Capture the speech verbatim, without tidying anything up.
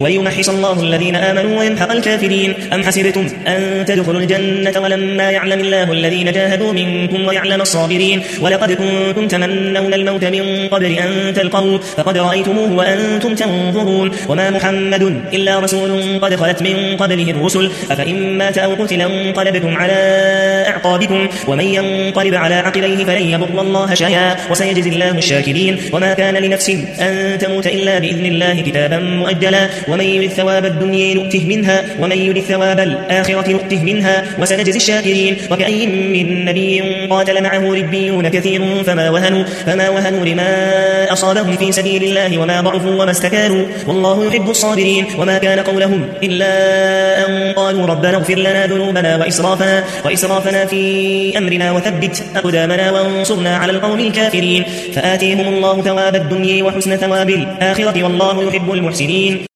ويمحص الله الذين آمنوا ويمحق الكافرين. أم حسبتم أن تدخلوا الجنة ولما يعلم الله الذين جاهدوا منكم ويعلم الصابرين ولقد كنتم تمنون الموت من قبل أن تلقوه فقد رأيتموه وأنتم تنظرون. وما محمد إلا رسول قد خلت من قبله الرسل أفإن مات أو قتل انقلبتم على أعقابكم ومن ينقلب على عقبيه فلن يضر الله شيئا وسيجزي الله الشاكرين. وما كان لنفس أن تموت إلا بإذن الله كتابا مؤجلا ومن يرد ثواب الدنيا نؤته منها ومن يرد ثواب الآخرة نؤته منها وسنجزي الشاكرين. وكأي من نبي قاتل معه ربيون كثير فما وهنوا, فما وهنوا لما أصابهم في سبيل الله وما ضعفوا وما استكانوا والله يحب الصابرين. وما كان قولهم إلا أن قالوا ربنا اغفر لنا ذنوبنا وإسرافنا, وإسرافنا في أمرنا وثبت أقدامنا وانصرنا على القوم الكافرين. فآتيهم الله ثواب الدنيا وحسن ثواب الآخرة والله يحب المحسنين.